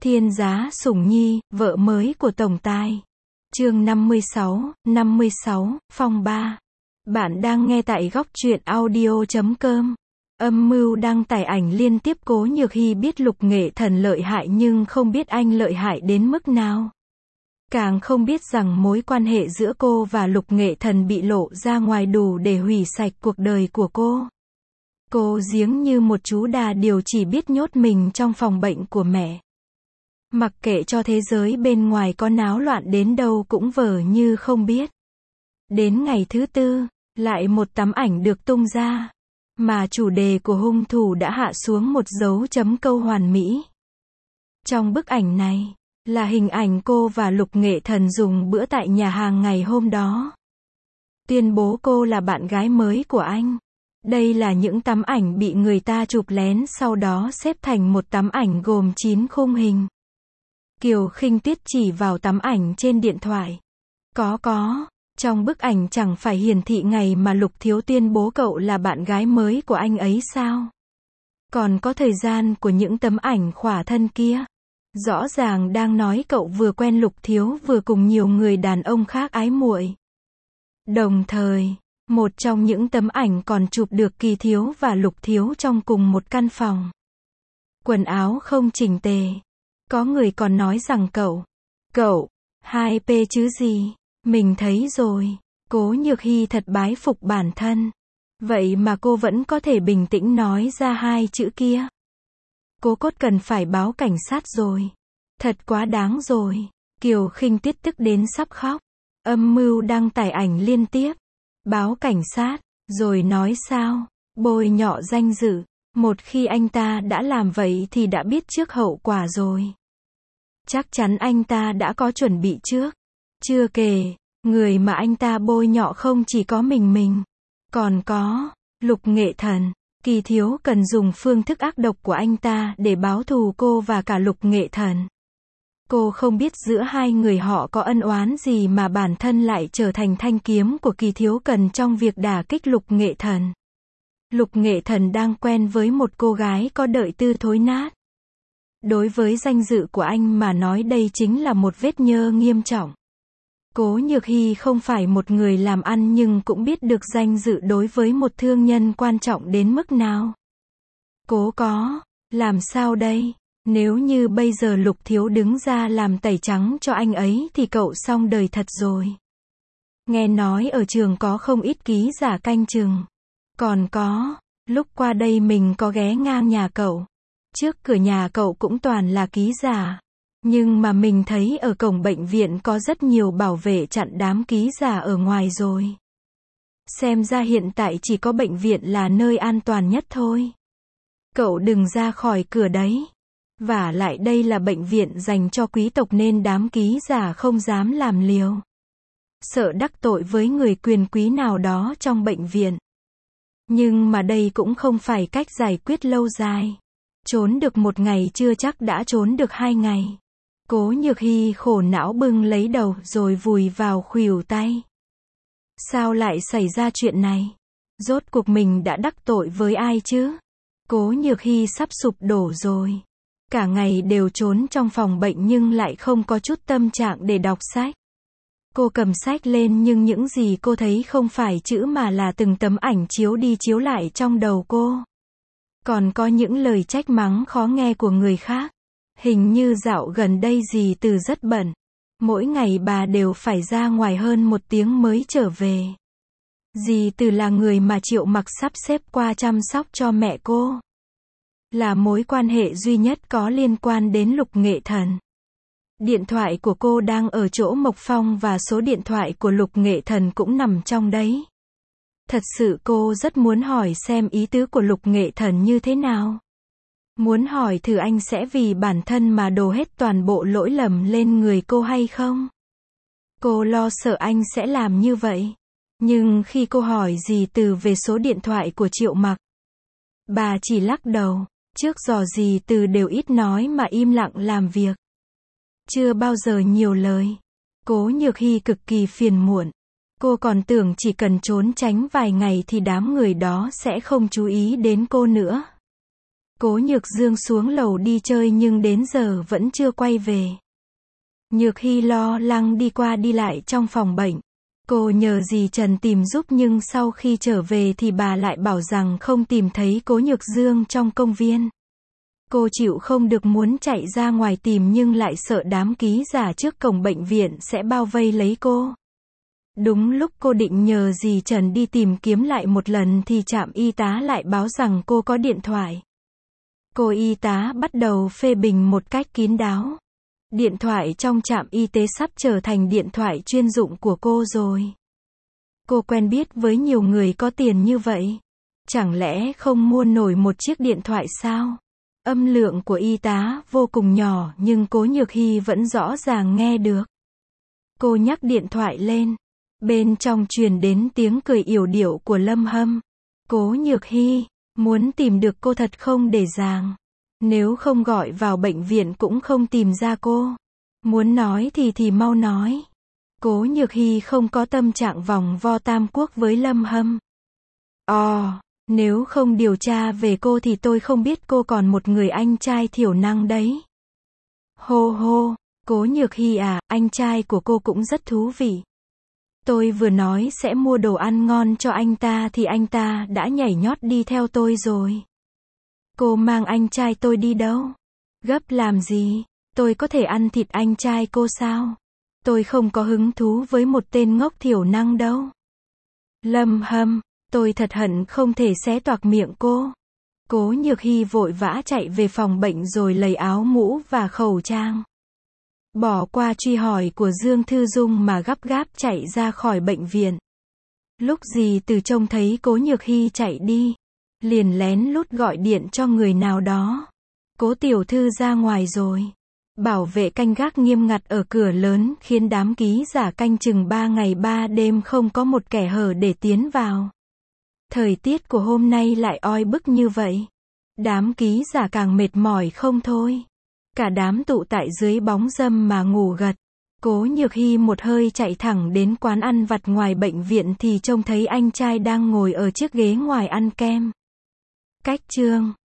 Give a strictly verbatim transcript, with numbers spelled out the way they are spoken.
Thiên Giá Sủng Nhi, vợ mới của Tổng Tài. Chương năm mươi sáu, năm mươi sáu, Phong ba. Bạn đang nghe tại góc truyện audio chấm com. Âm mưu đăng tải ảnh liên tiếp. Cố Nhược Hy biết Lục Nghệ Thần lợi hại nhưng không biết anh lợi hại đến mức nào. Càng không biết rằng mối quan hệ giữa cô và Lục Nghệ Thần bị lộ ra ngoài đủ để hủy sạch cuộc đời của cô. Cô giếng như một chú đà điểu chỉ biết nhốt mình trong phòng bệnh của mẹ. Mặc kệ cho thế giới bên ngoài có náo loạn đến đâu cũng vờ như không biết. Đến ngày thứ tư, lại một tấm ảnh được tung ra, mà chủ đề của hung thủ đã hạ xuống một dấu chấm câu hoàn mỹ. Trong bức ảnh này, là hình ảnh cô và Lục Nghệ Thần dùng bữa tại nhà hàng ngày hôm đó. Tuyên bố cô là bạn gái mới của anh. Đây là những tấm ảnh bị người ta chụp lén sau đó xếp thành một tấm ảnh gồm chín khung hình. Kiều Khinh Tuyết chỉ vào tấm ảnh trên điện thoại. Có có, trong bức ảnh chẳng phải hiển thị ngày mà Lục Thiếu tuyên bố cậu là bạn gái mới của anh ấy sao? Còn có thời gian của những tấm ảnh khỏa thân kia. Rõ ràng đang nói cậu vừa quen Lục Thiếu vừa cùng nhiều người đàn ông khác ái muội. Đồng thời, một trong những tấm ảnh còn chụp được Kỳ Thiếu và Lục Thiếu trong cùng một căn phòng. Quần áo không chỉnh tề. Có người còn nói rằng cậu, cậu, hai p chứ gì, mình thấy rồi. Cố Nhược Hy thật bái phục bản thân. Vậy mà cô vẫn có thể bình tĩnh nói ra hai chữ kia. Cô Cốt cần phải báo cảnh sát rồi. Thật quá đáng rồi. Kiều Khinh Tuyết tức đến sắp khóc. Âm mưu đăng tải ảnh liên tiếp. Báo cảnh sát, rồi nói sao? Bôi nhọ danh dự. Một khi anh ta đã làm vậy thì đã biết trước hậu quả rồi. Chắc chắn anh ta đã có chuẩn bị trước. Chưa kể, người mà anh ta bôi nhọ không chỉ có mình mình. Còn có, Lục Nghệ Thần. Kỳ Thiếu cần dùng phương thức ác độc của anh ta để báo thù cô và cả Lục Nghệ Thần. Cô không biết giữa hai người họ có ân oán gì mà bản thân lại trở thành thanh kiếm của Kỳ Thiếu cần trong việc đả kích Lục Nghệ Thần. Lục Nghệ Thần đang quen với một cô gái có đợi tư thối nát. Đối với danh dự của anh mà nói đây chính là một vết nhơ nghiêm trọng. Cố Nhược Hy không phải một người làm ăn nhưng cũng biết được danh dự đối với một thương nhân quan trọng đến mức nào. Cố có, làm sao đây? Nếu như bây giờ Lục Thiếu đứng ra làm tẩy trắng cho anh ấy thì cậu xong đời thật rồi. Nghe nói ở trường có không ít ký giả canh chừng. Còn có, lúc qua đây mình có ghé ngang nhà cậu. Trước cửa nhà cậu cũng toàn là ký giả. Nhưng mà mình thấy ở cổng bệnh viện có rất nhiều bảo vệ chặn đám ký giả ở ngoài rồi. Xem ra hiện tại chỉ có bệnh viện là nơi an toàn nhất thôi. Cậu đừng ra khỏi cửa đấy. Vả lại đây là bệnh viện dành cho quý tộc nên đám ký giả không dám làm liều. Sợ đắc tội với người quyền quý nào đó trong bệnh viện. Nhưng mà đây cũng không phải cách giải quyết lâu dài. Trốn được một ngày chưa chắc đã trốn được hai ngày. Cố Nhược Hy khổ não bưng lấy đầu rồi vùi vào khuỷu tay. Sao lại xảy ra chuyện này? Rốt cuộc mình đã đắc tội với ai chứ? Cố Nhược Hy sắp sụp đổ rồi. Cả ngày đều trốn trong phòng bệnh nhưng lại không có chút tâm trạng để đọc sách. Cô cầm sách lên nhưng những gì cô thấy không phải chữ mà là từng tấm ảnh chiếu đi chiếu lại trong đầu cô. Còn có những lời trách mắng khó nghe của người khác. Hình như dạo gần đây dì Từ rất bận. Mỗi ngày bà đều phải ra ngoài hơn một tiếng mới trở về. Dì Từ là người mà Triệu Mặc sắp xếp qua chăm sóc cho mẹ cô. Là mối quan hệ duy nhất có liên quan đến Lục Nghệ Thần. Điện thoại của cô đang ở chỗ Mộc Phong và số điện thoại của Lục Nghệ Thần cũng nằm trong đấy. Thật sự cô rất muốn hỏi xem ý tứ của Lục Nghệ Thần như thế nào. Muốn hỏi thử anh sẽ vì bản thân mà đổ hết toàn bộ lỗi lầm lên người cô hay không? Cô lo sợ anh sẽ làm như vậy. Nhưng khi cô hỏi dì Từ về số điện thoại của Triệu Mặc, bà chỉ lắc đầu. Trước giờ dì Từ đều ít nói mà im lặng làm việc. Chưa bao giờ nhiều lời. Cố Nhược Hy cực kỳ phiền muộn. Cô còn tưởng chỉ cần trốn tránh vài ngày thì đám người đó sẽ không chú ý đến cô nữa. Cố Nhược Dương xuống lầu đi chơi nhưng đến giờ vẫn chưa quay về. Nhược Hy lo lắng đi qua đi lại trong phòng bệnh. Cô nhờ dì Trần tìm giúp nhưng sau khi trở về thì bà lại bảo rằng không tìm thấy Cố Nhược Dương trong công viên. Cô chịu không được muốn chạy ra ngoài tìm nhưng lại sợ đám ký giả trước cổng bệnh viện sẽ bao vây lấy cô. Đúng lúc cô định nhờ dì Trần đi tìm kiếm lại một lần thì trạm y tá lại báo rằng cô có điện thoại. Cô y tá bắt đầu phê bình một cách kín đáo. Điện thoại trong trạm y tế sắp trở thành điện thoại chuyên dụng của cô rồi. Cô quen biết với nhiều người có tiền như vậy. Chẳng lẽ không mua nổi một chiếc điện thoại sao? Âm lượng của y tá vô cùng nhỏ nhưng Cố Nhược Hy vẫn rõ ràng nghe được. Cô nhắc điện thoại lên. Bên trong truyền đến tiếng cười yểu điệu của Lâm Hâm. Cố Nhược Hy, muốn tìm được cô thật không để dàng. Nếu không gọi vào bệnh viện cũng không tìm ra cô. Muốn nói thì thì mau nói. Cố Nhược Hy không có tâm trạng vòng vo tam quốc với Lâm Hâm. Ồ, nếu không điều tra về cô thì tôi không biết cô còn một người anh trai thiểu năng đấy. Hô hô, Cố Nhược Hy à, anh trai của cô cũng rất thú vị. Tôi vừa nói sẽ mua đồ ăn ngon cho anh ta thì anh ta đã nhảy nhót đi theo tôi rồi. Cô mang anh trai tôi đi đâu? Gấp làm gì? Tôi có thể ăn thịt anh trai cô sao? Tôi không có hứng thú với một tên ngốc thiểu năng đâu. Lâm Hâm, tôi thật hận không thể xé toạc miệng cô. Cố Nhược Hy vội vã chạy về phòng bệnh rồi lấy áo mũ và khẩu trang. Bỏ qua truy hỏi của Dương Thư Dung mà gấp gáp chạy ra khỏi bệnh viện. Lúc dì Từ trông thấy Cố Nhược Hy chạy đi, liền lén lút gọi điện cho người nào đó. Cố tiểu thư ra ngoài rồi. Bảo vệ canh gác nghiêm ngặt ở cửa lớn khiến đám ký giả canh chừng ba ngày ba đêm không có một kẻ hở để tiến vào. Thời tiết của hôm nay lại oi bức như vậy. Đám ký giả càng mệt mỏi không thôi. Cả đám tụ tại dưới bóng râm mà ngủ gật. Cố Nhược Hy một hơi chạy thẳng đến quán ăn vặt ngoài bệnh viện thì trông thấy anh trai đang ngồi ở chiếc ghế ngoài ăn kem. Cách chương